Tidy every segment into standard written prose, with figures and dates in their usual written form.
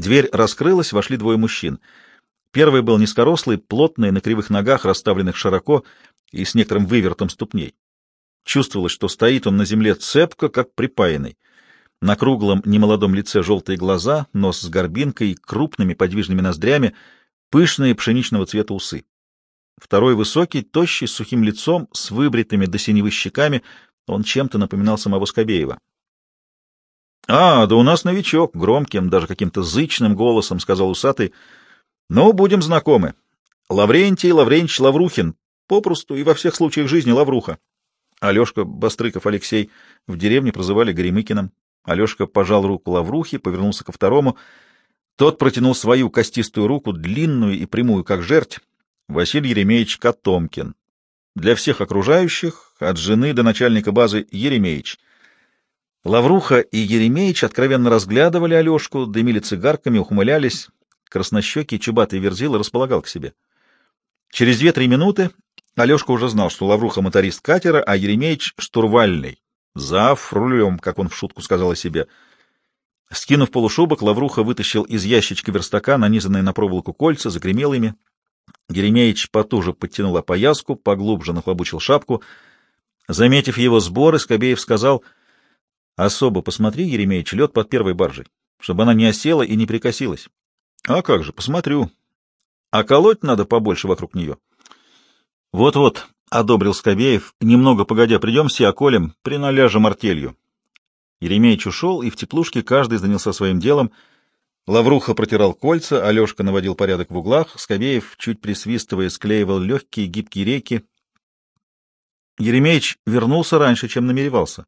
Дверь раскрылась, вошли двое мужчин. Первый был низкорослый, плотный, на кривых ногах, расставленных широко и с некоторым вывертом ступней. Чувствовалось, что стоит он на земле цепко, как припаянный. На круглом, немолодом лице желтые глаза, нос с горбинкой, крупными подвижными ноздрями, пышные пшеничного цвета усы. Второй высокий, тощий, с сухим лицом, с выбритыми до синевы щеками, он чем-то напоминал самого Скобеева. — А, да у нас новичок, — громким, даже каким-то зычным голосом сказал усатый. — Ну, будем знакомы. Лаврентий Лаврентьевич Лаврухин, попросту и во всех случаях жизни Лавруха. Алешка Бастрыков Алексей в деревне прозывали Горемыкиным. Алешка пожал руку Лаврухи, повернулся ко второму. Тот протянул свою костистую руку, длинную и прямую, как жерть. Василий Еремеевич Котомкин. Для всех окружающих, от жены до начальника базы, Еремеевич. Лавруха и Еремеевич откровенно разглядывали Алешку, дымили цигарками, ухмылялись. Краснощекий чубатый Верзила располагал к себе. Через 2-3 минуты Алешка уже знал, что Лавруха — моторист катера, а Еремеевич — штурвальный. Зав рулем, как он в шутку сказал о себе. Скинув полушубок, Лавруха вытащил из ящичка верстака нанизанные на проволоку кольца, загремел ими. Еремеевич потуже подтянул опояску, поглубже нахлобучил шапку. Заметив его сборы, Скобеев сказал: — Особо посмотри, Еремеевич, лед под первой баржей, чтобы она не осела и не прикосилась. — А как же, посмотрю. А колоть надо побольше вокруг нее. — Вот-вот, — одобрил Скобеев, — немного погодя придем все околем, приналяжем артелью. Еремеевич ушел, и в теплушке каждый занялся своим делом. Лавруха протирал кольца, Алешка наводил порядок в углах, Скобеев, чуть присвистывая, склеивал легкие гибкие рейки. Еремеевич вернулся раньше, чем намеревался.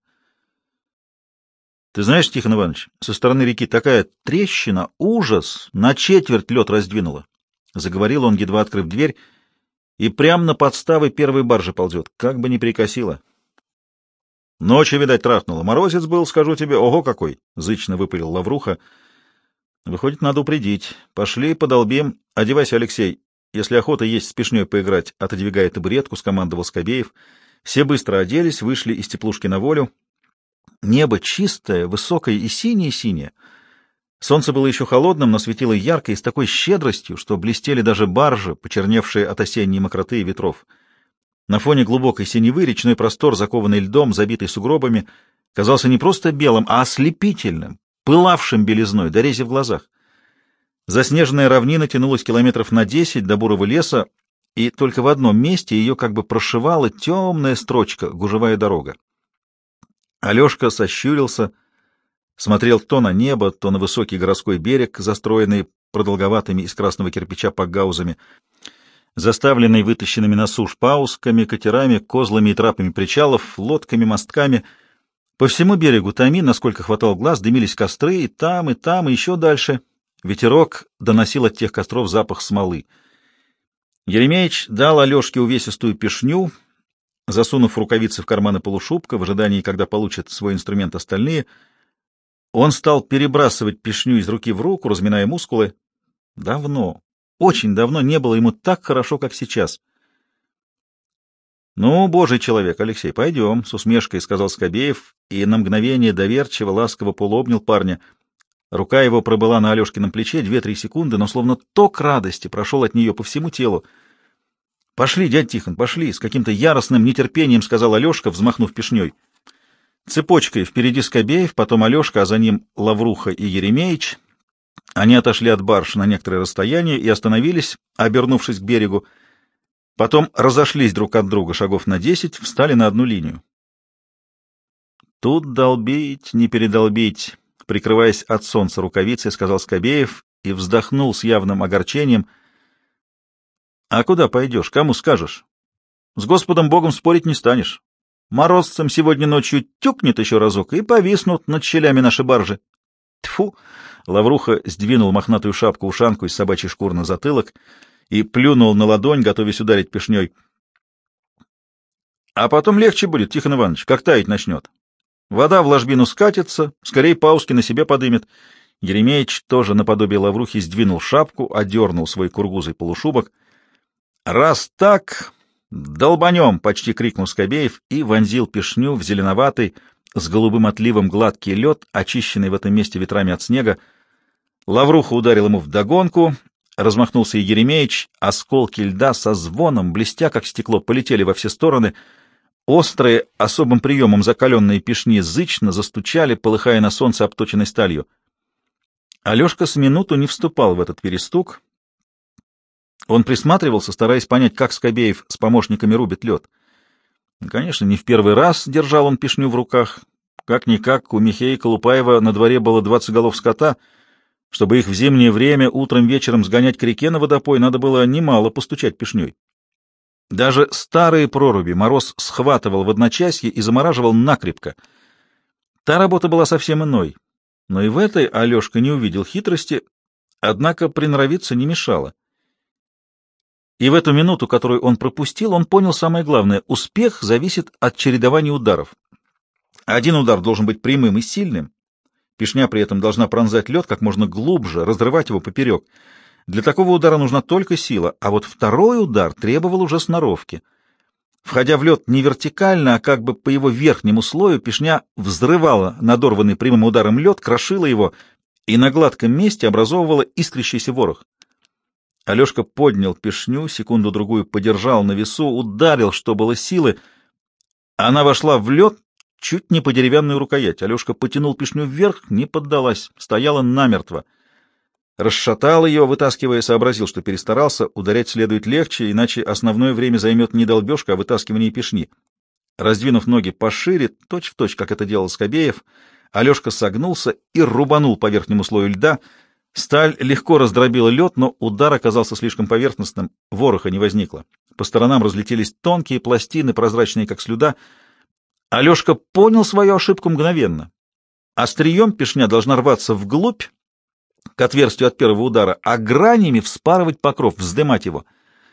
— Ты знаешь, Тихон Иванович, со стороны реки такая трещина, ужас, на четверть лед раздвинула. Заговорил он, едва открыв дверь, и прямо на подставы первой баржи ползет, как бы не прикосило. — Ночью, видать, трахнуло. Морозец был, скажу тебе, ого какой! — зычно выпалил Лавруха. — Выходит, надо упредить. Пошли, подолбим. Одевайся, Алексей. Если охота есть с пешней поиграть, отодвигая табуретку, скомандовал Скобеев. Все быстро оделись, вышли из теплушки на волю. Небо чистое, высокое и синее-синее. Солнце было еще холодным, но светило ярко и с такой щедростью, что блестели даже баржи, почерневшие от осенней мокроты и ветров. На фоне глубокой синевы речной простор, закованный льдом, забитый сугробами, казался не просто белым, а ослепительным, пылавшим белизной, до рези в глазах. Заснеженная равнина тянулась километров на 10 до бурого леса, и только в одном месте ее как бы прошивала темная строчка — гужевая дорога. Алешка сощурился, смотрел то на небо, то на высокий городской берег, застроенный продолговатыми из красного кирпича пакгаузами, заставленный вытащенными на сушь паусками, катерами, козлами и трапами причалов, лодками, мостками. По всему берегу Томи, насколько хватал глаз, дымились костры, и там, и еще дальше. Ветерок доносил от тех костров запах смолы. Еремеевич дал Алешке увесистую пешню, засунув рукавицы в карманы полушубка, в ожидании, когда получат свой инструмент остальные. Он стал перебрасывать пешню из руки в руку, разминая мускулы. Давно, очень давно не было ему так хорошо, как сейчас. — Ну, божий человек, Алексей, пойдем, — с усмешкой сказал Скобеев, и на мгновение доверчиво, ласково полуобнял парня. Рука его пробыла на Алешкином плече 2-3 секунды, но словно ток радости прошел от нее по всему телу. — Пошли, дядь Тихон, пошли! — с каким-то яростным нетерпением сказал Алешка, взмахнув пешней. Цепочкой впереди Скобеев, потом Алешка, а за ним Лавруха и Еремеевич. Они отошли от барж на некоторое расстояние и остановились, обернувшись к берегу. Потом разошлись друг от друга шагов на 10, встали на одну линию. «Тут долбить, не передолбить», — прикрываясь от солнца рукавицей, сказал Скобеев и вздохнул с явным огорчением. «А куда пойдешь? Кому скажешь? С Господом Богом спорить не станешь. Морозцем сегодня ночью тюкнет еще разок, и повиснут над щелями наши баржи». Тьфу! Лавруха сдвинул мохнатую шапку-ушанку из собачьей шкуры на затылок и плюнул на ладонь, готовясь ударить пешней. — А потом легче будет, Тихон Иванович, как таять начнет. Вода в ложбину скатится, скорее пауски на себе подымет. Еремеевич тоже наподобие Лаврухи сдвинул шапку, одернул свой кургузый полушубок. — Раз так, долбанем! — почти крикнул Скобеев и вонзил пешню в зеленоватый, с голубым отливом гладкий лед, очищенный в этом месте ветрами от снега. Лавруха ударил ему вдогонку, размахнулся и Еремеич, осколки льда со звоном, блестя как стекло, полетели во все стороны. Острые, особым приемом закаленные пешни зычно застучали, полыхая на солнце обточенной сталью. Алешка с минуту не вступал в этот перестук. Он присматривался, стараясь понять, как Скобеев с помощниками рубит лед. Конечно, не в первый раз держал он пешню в руках. Как-никак, у Михея Колупаева на дворе было 20 голов скота. Чтобы их в зимнее время утром-вечером сгонять к реке на водопой, надо было немало постучать пешней. Даже старые проруби мороз схватывал в одночасье и замораживал накрепко. Та работа была совсем иной. Но и в этой Алешка не увидел хитрости, однако приноровиться не мешало. И в эту минуту, которую он пропустил, он понял самое главное — успех зависит от чередования ударов. Один удар должен быть прямым и сильным, пешня при этом должна пронзать лед как можно глубже, разрывать его поперек. Для такого удара нужна только сила, а вот второй удар требовал уже сноровки. Входя в лед не вертикально, а как бы по его верхнему слою, пешня взрывала надорванный прямым ударом лед, крошила его и на гладком месте образовывала искрящийся ворох. Алешка поднял пешню, секунду-другую подержал на весу, ударил, что было силы. Она вошла в лед чуть не по деревянную рукоять. Алешка потянул пешню вверх, не поддалась, стояла намертво. Расшатал ее, вытаскивая, сообразил, что перестарался, ударять следует легче, иначе основное время займет не долбежка, а вытаскивание пешни. Раздвинув ноги пошире, точь-в-точь, как это делал Скобеев, Алешка согнулся и рубанул по верхнему слою льда. Сталь легко раздробила лед, но удар оказался слишком поверхностным, вороха не возникло. По сторонам разлетелись тонкие пластины, прозрачные, как слюда. Алешка понял свою ошибку мгновенно. Острием пешня должна рваться вглубь, к отверстию от первого удара, а гранями вспарывать покров, вздымать его.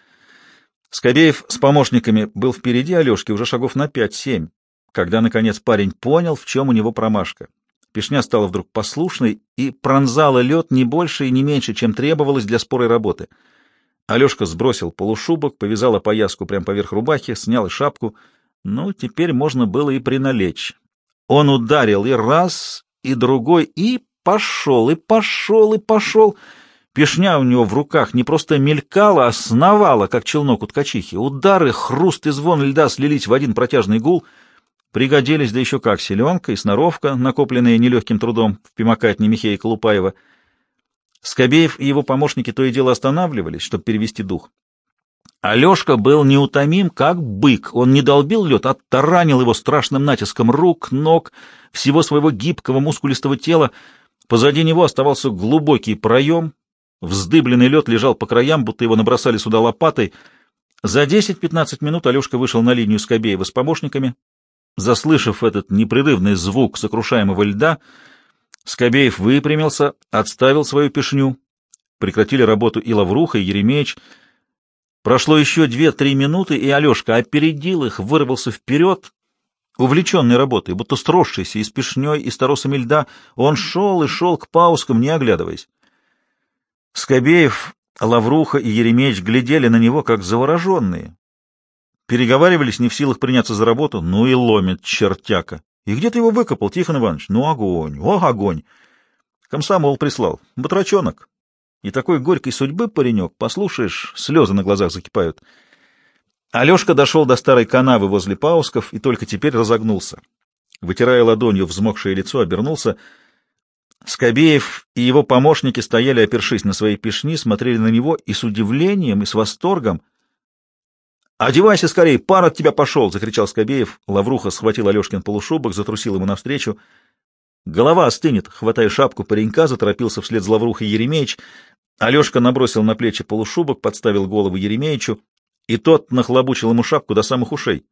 Скобеев с помощниками был впереди Алешки уже шагов на 5-7, когда, наконец, парень понял, в чем у него промашка. Пешня стала вдруг послушной и пронзала лед не больше и не меньше, чем требовалось для спорой работы. Алешка сбросил полушубок, повязал опояску прямо поверх рубахи, снял и шапку. Ну, теперь можно было и приналечь. Он ударил и раз, и другой, и пошел, и пошел, и пошел. Пешня у него в руках не просто мелькала, а сновала, как челнок у ткачихи. Удары, хруст и звон льда слились в один протяжный гул. Пригодились, да еще как, селенка и сноровка, накопленные нелегким трудом в пимакатне Михея Колупаева. Скобеев и его помощники то и дело останавливались, чтобы перевести дух. Алешка был неутомим, как бык. Он не долбил лед, а таранил его страшным натиском рук, ног, всего своего гибкого мускулистого тела. Позади него оставался глубокий проем. Вздыбленный лед лежал по краям, будто его набросали сюда лопатой. За 10-15 минут Алешка вышел на линию Скобеева с помощниками. Заслышав этот непрерывный звук сокрушаемого льда, Скобеев выпрямился, отставил свою пешню. Прекратили работу и Лавруха, и Еремеич. Прошло еще 2-3 минуты, и Алешка опередил их, вырвался вперед. Увлеченный работой, будто сросшийся и с пешней, и с торосами льда, он шел и шел к паускам, не оглядываясь. Скобеев, Лавруха и Еремеич глядели на него, как завороженные. Переговаривались, не в силах приняться за работу. Ну и ломит чертяка. И где ты его выкопал, Тихон Иванович? Ну, огонь, о, огонь. Комсомол прислал. Батрачонок. И такой горькой судьбы паренек, послушаешь, слезы на глазах закипают. Алешка дошел до старой канавы возле паусков и только теперь разогнулся. Вытирая ладонью взмокшее лицо, обернулся. Скобеев и его помощники стояли, опершись на свои пешни, смотрели на него и с удивлением, и с восторгом. «Одевайся скорее, пар от тебя пошел!» — закричал Скобеев. Лавруха схватил Алешкин полушубок, затрусил ему навстречу. «Голова остынет!» — хватая шапку паренька, заторопился вслед за Лаврухой Еремеич. Алешка набросил на плечи полушубок, подставил голову Еремеичу, и тот нахлобучил ему шапку до самых ушей.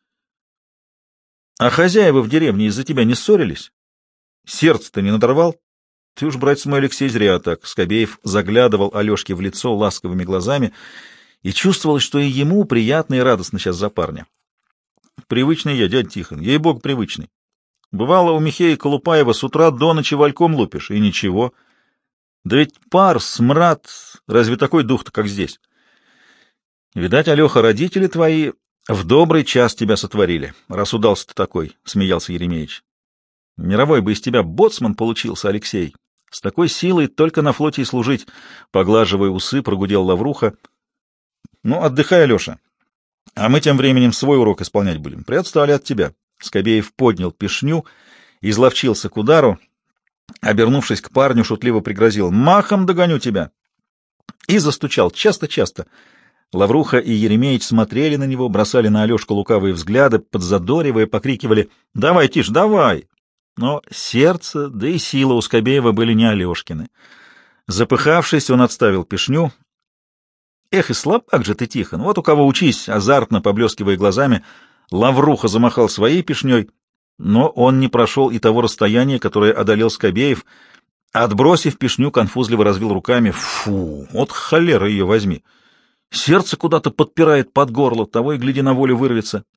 «А хозяева в деревне из-за тебя не ссорились? Сердце-то не надорвал? Ты уж, братец мой Алексей, зря так!» Скобеев заглядывал Алешке в лицо ласковыми глазами, и чувствовалось, что и ему приятно и радостно сейчас за парня. Привычный я, дядя Тихон, ей-богу, привычный. Бывало, у Михея Колупаева с утра до ночи вальком лупишь, и ничего. Да ведь пар, смрад, разве такой дух-то, как здесь? Видать, Алеха, родители твои в добрый час тебя сотворили, раз удался ты такой, — смеялся Еремеич. Мировой бы из тебя боцман получился, Алексей. С такой силой только на флоте и служить, поглаживая усы, прогудел Лавруха. Ну, отдыхай, Алеша. А мы тем временем свой урок исполнять будем. Приотстали от тебя. Скобеев поднял пешню, изловчился к удару, обернувшись к парню, шутливо пригрозил: «Махом догоню тебя!» И застучал часто-часто. Лавруха и Еремеич смотрели на него, бросали на Алешку лукавые взгляды, подзадоривая, покрикивали: «Давай, Тиш, давай!» Но сердце, да и сила у Скобеева были не Алешкины. Запыхавшись, он отставил пешню. «Эх, и слабак же ты, Тихон! Вот у кого учись!» Азартно поблескивая глазами, Лавруха замахал своей пешней, но он не прошел и того расстояния, которое одолел Скобеев. Отбросив пешню, конфузливо развел руками. «Фу! Вот холера ее возьми! Сердце куда-то подпирает под горло, того и гляди, на волю вырвется!»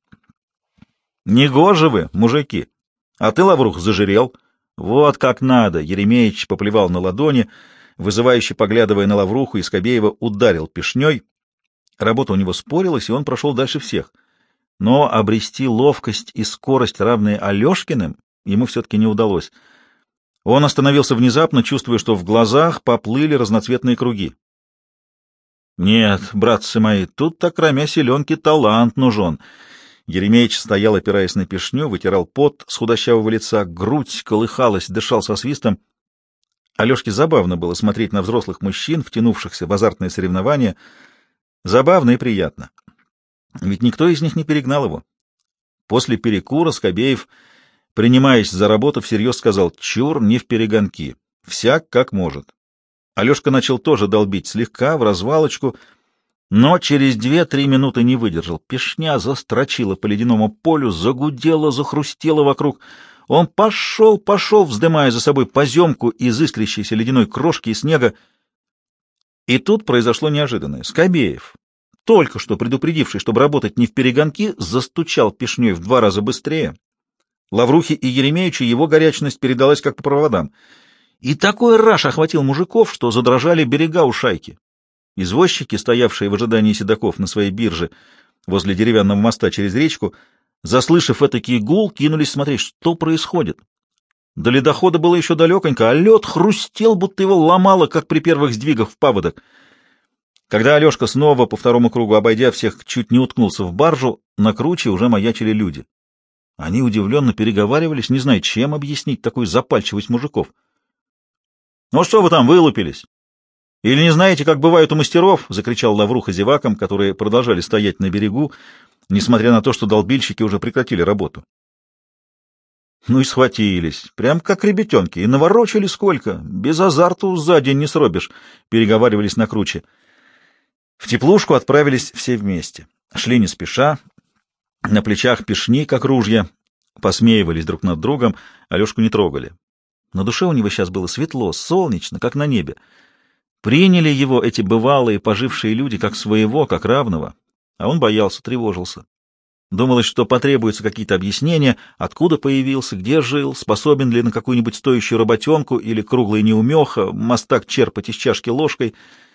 «Негоже вы, мужики! А ты, Лаврух, зажирел! Вот как надо!» Еремеич поплевал на ладони, вызывающе поглядывая на Лавруху, и Скобеева ударил пешней. Работа у него спорилась, и он прошел дальше всех. Но обрести ловкость и скорость, равные Алешкиным, ему все-таки не удалось. Он остановился внезапно, чувствуя, что в глазах поплыли разноцветные круги. «Нет, братцы мои, тут так кроме селенки талант нужен». Еремеич стоял, опираясь на пешню, вытирал пот с худощавого лица, грудь колыхалась, дышал со свистом. Алешке забавно было смотреть на взрослых мужчин, втянувшихся в азартные соревнования. Забавно и приятно. Ведь никто из них не перегнал его. После перекура Скобеев, принимаясь за работу, всерьез сказал: «Чур, не в перегонки. Всяк как может». Алешка начал тоже долбить слегка, в развалочку, но через 2-3 минуты не выдержал. Пешня застрочила по ледяному полю, загудела, захрустела вокруг. Он пошел, вздымая за собой поземку из искрящейся ледяной крошки и снега. И тут произошло неожиданное. Скобеев, только что предупредивший, чтобы работать не в перегонки, застучал пешней в 2 раза быстрее. Лаврухе и Еремеичу его горячность передалась как по проводам. И такой раж охватил мужиков, что задрожали берега у шайки. Извозчики, стоявшие в ожидании седаков на своей бирже возле деревянного моста через речку, заслышав этакий гул, кинулись смотреть, что происходит. До ледохода было еще далеконько, а лед хрустел, будто его ломало, как при первых сдвигах в паводок. Когда Алешка снова по 2-му кругу, обойдя всех, чуть не уткнулся в баржу, на круче уже маячили люди. Они удивленно переговаривались, не зная, чем объяснить такую запальчивость мужиков. «Ну что вы там вылупились? Или не знаете, как бывает у мастеров?» — закричал Лавруха зевакам, которые продолжали стоять на берегу, несмотря на то, что долбильщики уже прекратили работу. Ну и схватились, прям как ребятенки, и наворочили сколько, без азарту за день не сробишь, — переговаривались на круче. В теплушку отправились все вместе. Шли не спеша, на плечах пешни, как ружья, посмеивались друг над другом, Алешку не трогали. На душе у него сейчас было светло, солнечно, как на небе. Приняли его эти бывалые, пожившие люди как своего, как равного, а он боялся, тревожился. Думалось, что потребуются какие-то объяснения, откуда появился, где жил, способен ли на какую-нибудь стоящую работенку или круглый неумеха, мастак черпать из чашки ложкой.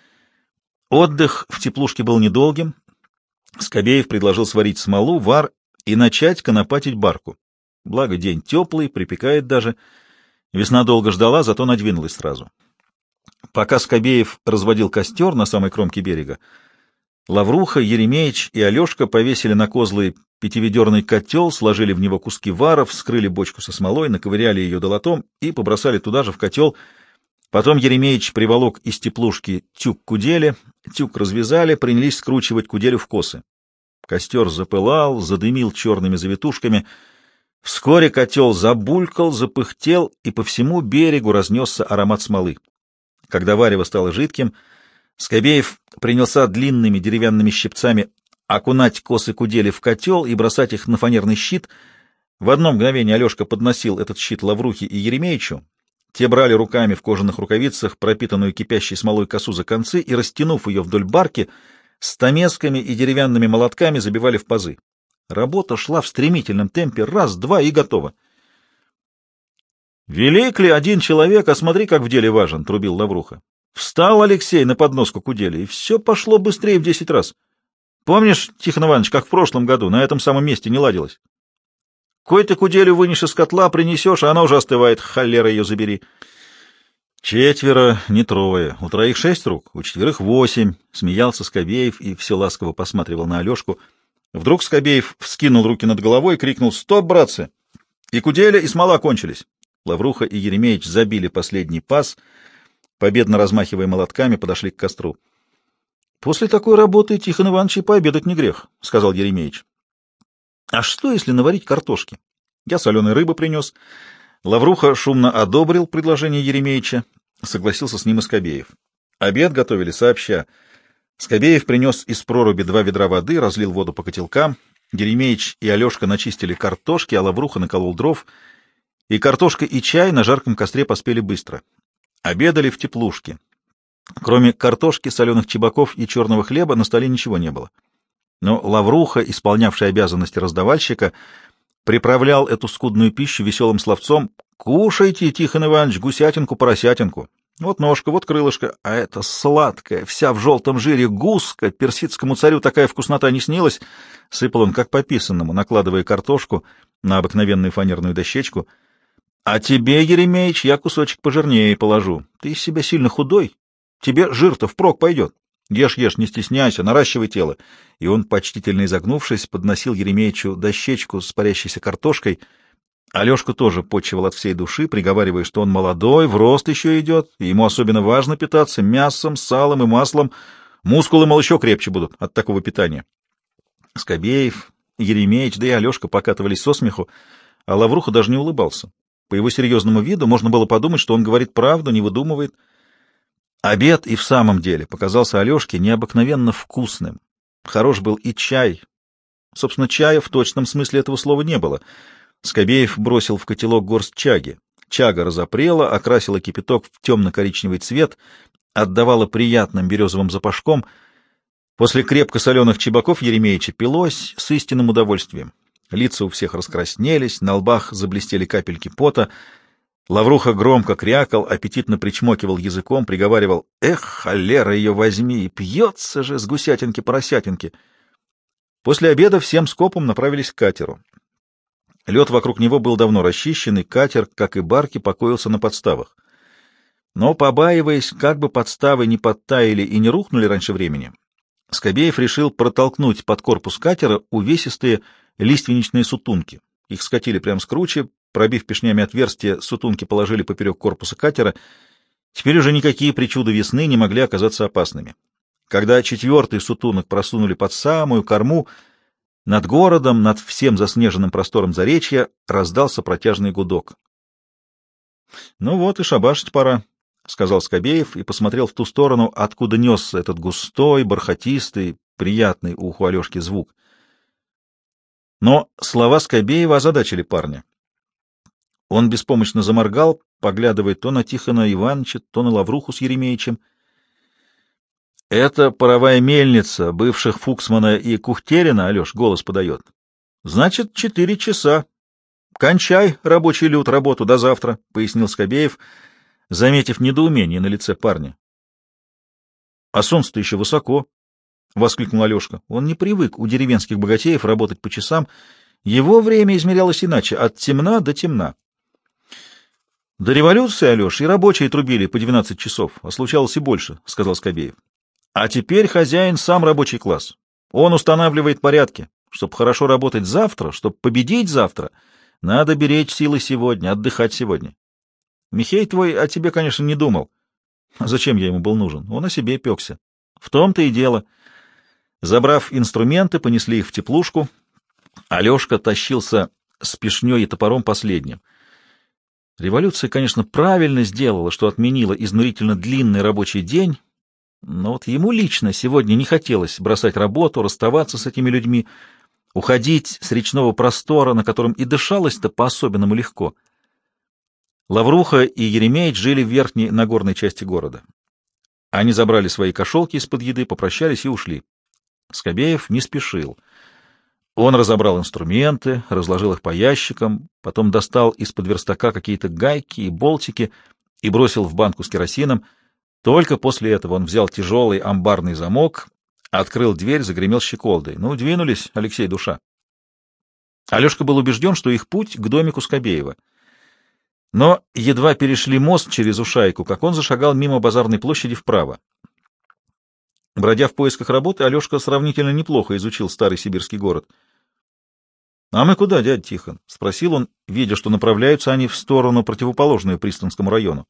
Отдых в теплушке был недолгим. Скобеев предложил сварить смолу, вар и начать конопатить барку. Благо день теплый, припекает даже. Весна долго ждала, зато надвинулась сразу. Пока Скобеев разводил костер на самой кромке берега, Лавруха, Еремеич и Алешка повесили на козлы 5-ведерный котел, сложили в него куски вара, вскрыли бочку со смолой, наковыряли ее долотом и побросали туда же в котел. Потом Еремеич приволок из теплушки тюк кудели, тюк развязали, принялись скручивать куделю в косы. Костер запылал, задымил черными завитушками. Вскоре котел забулькал, запыхтел, и по всему берегу разнесся аромат смолы. Когда варево стало жидким, Скобеев принялся длинными деревянными щипцами окунать косы кудели в котел и бросать их на фанерный щит. В одно мгновение Алешка подносил этот щит Лаврухе и Еремеичу. Те брали руками в кожаных рукавицах пропитанную кипящей смолой косу за концы и, растянув ее вдоль барки, стамесками и деревянными молотками забивали в пазы. Работа шла в стремительном темпе, раз, два и готово. «Велик ли один человек, а смотри, как в деле важен», — трубил Лавруха. «Встал Алексей на подноску кудели, и все пошло быстрее в 10 раз. Помнишь, Тихон Иванович, как в прошлом году на этом самом месте не ладилось? Кой ты куделю вынешь из котла, принесешь, а она уже остывает, холера ее забери». 4, не 3. У 3 6 рук, у 4 8. Смеялся Скобеев и все ласково посматривал на Алешку. Вдруг Скобеев вскинул руки над головой и крикнул: «Стоп, братцы! И куделя, и смола кончились!» Лавруха и Еремеич забили последний пас, победно размахивая молотками, подошли к костру. — После такой работы, Тихон Иванович, и пообедать не грех, — сказал Еремеич. — А что, если наварить картошки? Я соленой рыбы принес. Лавруха шумно одобрил предложение Еремеича, согласился с ним и Скобеев. Обед готовили сообща. Скобеев принес из проруби 2 ведра воды, разлил воду по котелкам. Еремеич и Алешка начистили картошки, а Лавруха наколол дров. И картошка, и чай на жарком костре поспели быстро. Обедали в теплушке. Кроме картошки, соленых чебаков и черного хлеба на столе ничего не было. Но Лавруха, исполнявший обязанности раздавальщика, приправлял эту скудную пищу веселым словцом: «Кушайте, Тихон Иванович, гусятинку, поросятинку. Вот ножка, вот крылышко, а это сладкая, вся в желтом жире гуска, персидскому царю такая вкуснота не снилась». Сыпал он как по писанному, накладывая картошку на обыкновенную фанерную дощечку. «А тебе, Еремеич, я кусочек пожирнее положу. Ты из себя сильно худой, тебе жир-то впрок пойдет. Ешь, ешь, не стесняйся, наращивай тело». И он, почтительно изогнувшись, подносил Еремеичу дощечку с парящейся картошкой. Алешка тоже почивал от всей души, приговаривая, что он молодой, в рост еще идет, и ему особенно важно питаться мясом, салом и маслом. Мускулы, мол, еще крепче будут от такого питания. Скобеев, Еремеич, да и Алешка покатывались со смеху, а Лавруха даже не улыбался. По его серьезному виду можно было подумать, что он говорит правду, не выдумывает. Обед и в самом деле показался Алешке необыкновенно вкусным. Хорош был и чай. Собственно, чая в точном смысле этого слова не было. Скобеев бросил в котелок горсть чаги. Чага разопрела, окрасила кипяток в темно-коричневый цвет, отдавала приятным березовым запашком. После крепко соленых чебаков Еремеича пилось с истинным удовольствием. Лица у всех раскраснелись, на лбах заблестели капельки пота. Лавруха громко крякал, аппетитно причмокивал языком, приговаривал: «Эх, холера ее возьми, пьется же с гусятинки-поросятинки». После обеда всем скопом направились к катеру. Лед вокруг него был давно расчищен, и катер, как и барки, покоился на подставах. Но, побаиваясь, как бы подставы не подтаяли и не рухнули раньше времени, Скобеев решил протолкнуть под корпус катера увесистые лиственничные сутунки. Их скатили прямо с кручи, пробив пешнями отверстие, сутунки положили поперек корпуса катера. Теперь уже никакие причуды весны не могли оказаться опасными. Когда 4-й сутунок просунули под самую корму, над городом, над всем заснеженным простором заречья раздался протяжный гудок. — Ну вот и шабашить пора, — сказал Скобеев и посмотрел в ту сторону, откуда несся этот густой, бархатистый, приятный уху Алешки звук. Но слова Скобеева озадачили парня. Он беспомощно заморгал, поглядывая то на Тихона Ивановича, то на Лавруху с Еремеичем. — Это паровая мельница бывших Фуксмана и Кухтерина, Алеш, голос подает. — Значит, 4 часа. Кончай, рабочий люд, работу до завтра, — пояснил Скобеев, заметив недоумение на лице парня. — А солнце-то еще высоко, — воскликнул Алешка. Он не привык у деревенских богатеев работать по часам. Его время измерялось иначе, от темна до темна. — До революции, Алеш, и рабочие трубили по 12 часов, а случалось и больше, — сказал Скобеев. А теперь хозяин сам рабочий класс. Он устанавливает порядки. Чтобы хорошо работать завтра, чтобы победить завтра, надо беречь силы сегодня, отдыхать сегодня. Михей твой о тебе, конечно, не думал. А зачем я ему был нужен? Он о себе пекся. В том-то и дело. Забрав инструменты, понесли их в теплушку. Алешка тащился с пешней и топором последним. Революция, конечно, правильно сделала, что отменила изнурительно длинный рабочий день, но вот ему лично сегодня не хотелось бросать работу, расставаться с этими людьми, уходить с речного простора, на котором и дышалось-то по-особенному легко. Лавруха и Еремеич жили в верхней нагорной части города. Они забрали свои кошелки из-под еды, попрощались и ушли. Скобеев не спешил. Он разобрал инструменты, разложил их по ящикам, потом достал из-под верстака какие-то гайки и болтики и бросил в банку с керосином. Только после этого он взял тяжелый амбарный замок, открыл дверь, загремел щеколдой. Ну, двинулись, Алексей душа. Алешка был убежден, что их путь к домику Скобеева. Но едва перешли мост через Ушайку, как он зашагал мимо базарной площади вправо. Бродя в поисках работы, Алешка сравнительно неплохо изучил старый сибирский город. — А мы куда, дядя Тихон? — спросил он, видя, что направляются они в сторону, противоположную Пристанскому району.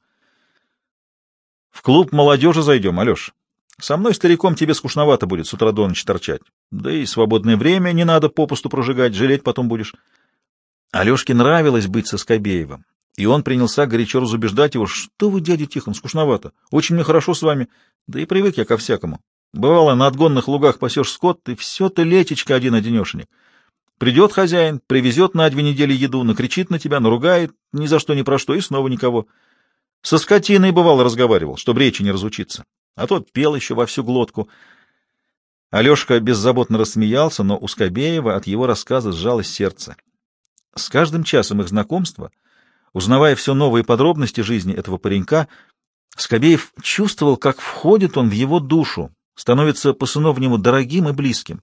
— В клуб молодежи зайдем, Алеш. Со мной, стариком, тебе скучновато будет с утра до ночи торчать. Да и свободное время не надо попусту прожигать, жалеть потом будешь. Алешке нравилось быть со Скобеевым, и он принялся горячо разубеждать его: что вы, дядя Тихон, скучновато, очень мне хорошо с вами, да и привык я ко всякому. Бывало, на отгонных лугах пасешь скот, и все ты летечко один-одинешенек. Придет хозяин, привезет на 2 недели еду, накричит на тебя, наругает, ни за что ни про что, и снова никого. Со скотиной, бывало, разговаривал, чтобы речи не разучиться, а тот пел еще во всю глотку. Алешка беззаботно рассмеялся, но у Скобеева от его рассказа сжалось сердце. С каждым часом их знакомства, узнавая все новые подробности жизни этого паренька, Скобеев чувствовал, как входит он в его душу, становится по-сыновнему дорогим и близким.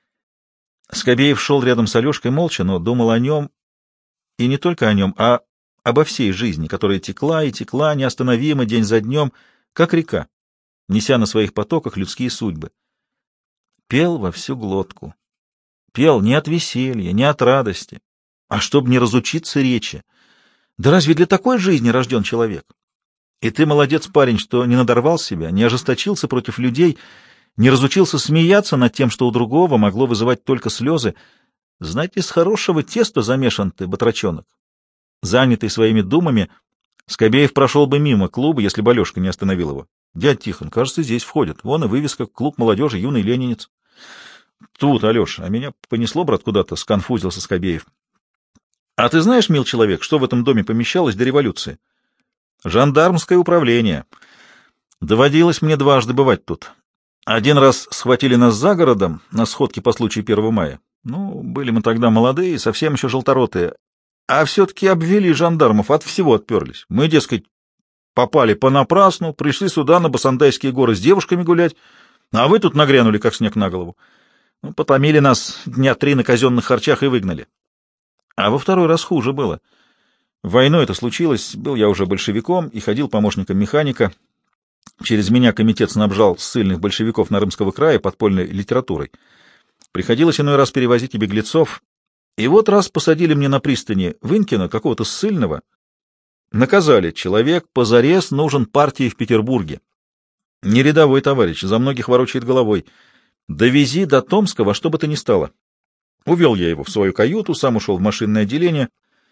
Скобеев шел рядом с Алешкой молча, но думал о нем, и не только о нем, а обо всей жизни, которая текла и текла неостановимо день за днем, как река, неся на своих потоках людские судьбы. Пел во всю глотку. Пел не от веселья, не от радости, а чтобы не разучиться речи. Да разве для такой жизни рожден человек? И ты молодец, парень, что не надорвал себя, не ожесточился против людей, не разучился смеяться над тем, что у другого могло вызывать только слезы. Знать, из хорошего теста замешан ты, батрачонок. Занятый своими думами, Скобеев прошел бы мимо клуба, если бы Алешка не остановил его. — Дядь Тихон, кажется, здесь входит. Вон и вывеска: клуб молодежи «Юный ленинец». — Тут, Алеша, а меня понесло, брат, куда-то, — сконфузился Скобеев. — А ты знаешь, мил человек, что в этом доме помещалось до революции? — Жандармское управление. Доводилось мне дважды бывать тут. Один раз схватили нас за городом на сходке по случаю 1 мая. Ну, были мы тогда молодые, совсем еще желторотые. А все-таки обвели жандармов, от всего отперлись. Мы, дескать, попали понапрасну, пришли сюда на Басандайские горы с девушками гулять, а вы тут нагрянули, как снег на голову. Ну, потомили нас 3 дня на казенных харчах и выгнали. А во второй раз хуже было. Войной это случилось, был я уже большевиком и ходил помощником механика. Через меня комитет снабжал ссыльных большевиков Нарымского края подпольной литературой. Приходилось иной раз перевозить и беглецов. И вот раз посадили мне на пристани Вынькина, какого-то ссыльного. Наказали: человек позарез нужен партии в Петербурге. Не рядовой товарищ, за многих ворочает головой. Довези до Томска во что бы то ни стало. Увел я его в свою каюту, сам ушел в машинное отделение.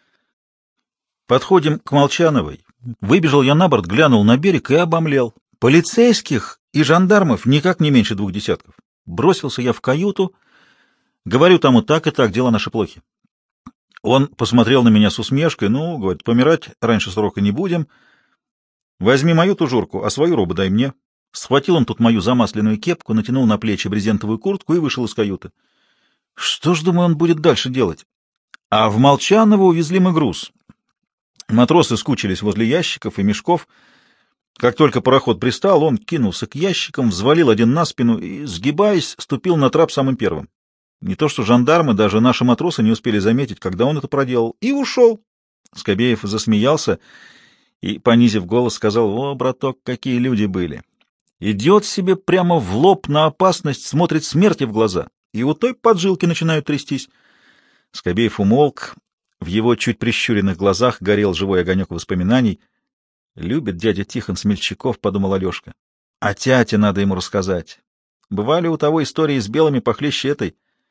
Подходим к Молчановой. Выбежал я на борт, глянул на берег и обомлел. Полицейских и жандармов никак не меньше 2 десятков. Бросился я в каюту. Говорю тому: так и так, дела наши плохи. Он посмотрел на меня с усмешкой. Ну, говорит, помирать раньше срока не будем. Возьми мою тужурку, а свою робу дай мне. Схватил он тут мою замасленную кепку, натянул на плечи брезентовую куртку и вышел из каюты. Что ж, думаю, он будет дальше делать? А в Молчаново увезли мы груз. Матросы скучились возле ящиков и мешков. Как только пароход пристал, он кинулся к ящикам, взвалил один на спину и, сгибаясь, ступил на трап самым первым. Не то что жандармы, даже наши матросы не успели заметить, когда он это проделал, и ушел. Скобеев засмеялся и, понизив голос, сказал: «О, браток, какие люди были! Идет себе прямо в лоб на опасность, смотрит смерти в глаза, и у той поджилки начинают трястись». Скобеев умолк, в его чуть прищуренных глазах горел живой огонек воспоминаний. «Любит дядя Тихон смельчаков», — подумал Алешка. «А тяте надо ему рассказать. Бывали у того истории с белыми похлеще этой».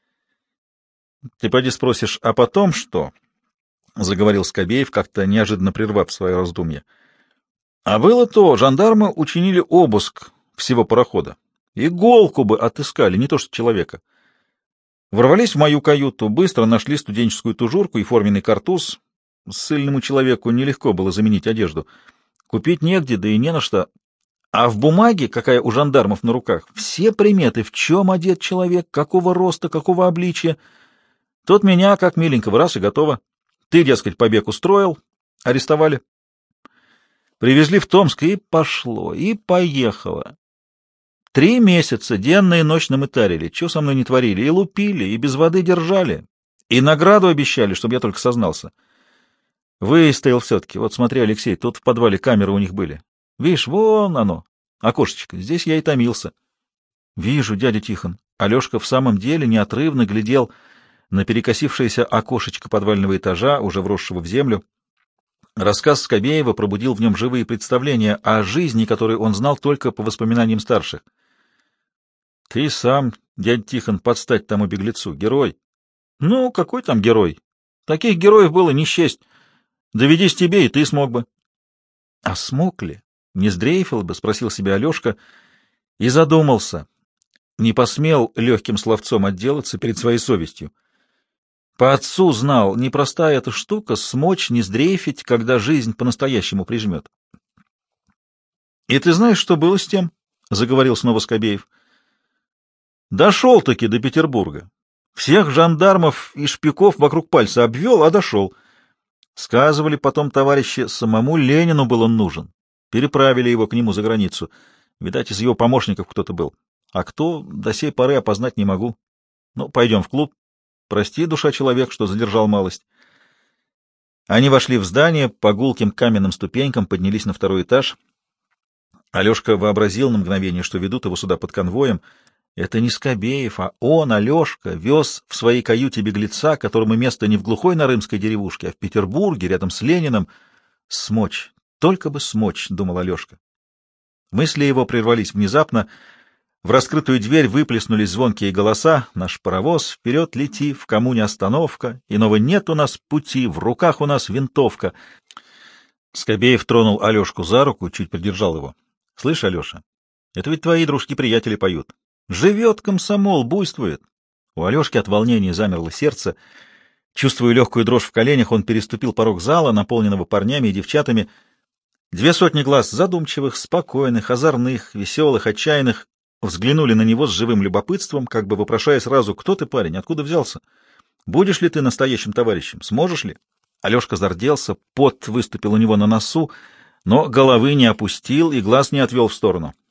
«Ты поди спросишь, а потом что?» — заговорил Скобеев, как-то неожиданно прервав свое раздумье. «А было то, жандармы учинили обыск всего парохода. Иголку бы отыскали, не то что человека. Ворвались в мою каюту, быстро нашли студенческую тужурку и форменный картуз. Ссыльному человеку нелегко было заменить одежду. Купить негде, да и не на что. А в бумаге, какая у жандармов на руках, все приметы, в чем одет человек, какого роста, какого обличия. Тот меня, как миленького, раз и готово. Ты, дескать, побег устроил, арестовали. Привезли в Томск, и пошло, и поехало. 3 месяца денно и ночно мы тарили, что со мной не творили, и лупили, и без воды держали, и награду обещали, чтобы я только сознался. Выстоял все-таки. Вот смотри, Алексей, тут в подвале камеры у них были. Видишь, вон оно, окошечко. Здесь я и томился. Вижу, дядя Тихон. Алешка в самом деле неотрывно глядел на перекосившееся окошечко подвального этажа, уже вросшего в землю. Рассказ Скобеева пробудил в нем живые представления о жизни, которую он знал только по воспоминаниям старших. — Ты сам, дядя Тихон, подстать тому беглецу, герой. — Ну, какой там герой? Таких героев было не счесть. Доведись тебе, и ты смог бы. — А смог ли? Не сдрейфил бы? — спросил себя Алешка и задумался. Не посмел легким словцом отделаться перед своей совестью. По отцу знал, непростая эта штука — смочь не сдрейфить, когда жизнь по-настоящему прижмет. — И ты знаешь, что было с тем? — заговорил снова Скобеев. — Дошел-таки до Петербурга. Всех жандармов и шпиков вокруг пальца обвел, а дошел. Сказывали потом товарищи, самому Ленину был он нужен. Переправили его к нему за границу. Видать, из его помощников кто-то был. А кто, до сей поры опознать не могу. Ну, пойдем в клуб. Прости, душа человек, что задержал малость. Они вошли в здание, по гулким каменным ступенькам поднялись на второй этаж. Алешка вообразил на мгновение, что ведут его сюда под конвоем. Это не Скобеев, а он, Алешка, вез в своей каюте беглеца, которому место не в глухой нарымской деревушке, а в Петербурге, рядом с Лениным. Смочь, только бы смочь, — думал Алешка. Мысли его прервались внезапно. В раскрытую дверь выплеснулись звонкие голоса. Наш паровоз вперед лети, в коммуне остановка, иного нет у нас пути, в руках у нас винтовка. Скобеев тронул Алешку за руку, чуть придержал его. — Слышь, Алеша, это ведь твои дружки-приятели поют. Живет комсомол, буйствует. У Алешки от волнения замерло сердце. Чувствуя легкую дрожь в коленях, он переступил порог зала, наполненного парнями и девчатами. 200 глаз задумчивых, спокойных, озорных, веселых, отчаянных взглянули на него с живым любопытством, как бы вопрошая сразу: кто ты, парень, откуда взялся? Будешь ли ты настоящим товарищем? Сможешь ли? Алешка зарделся, пот выступил у него на носу, но головы не опустил и глаз не отвел в сторону.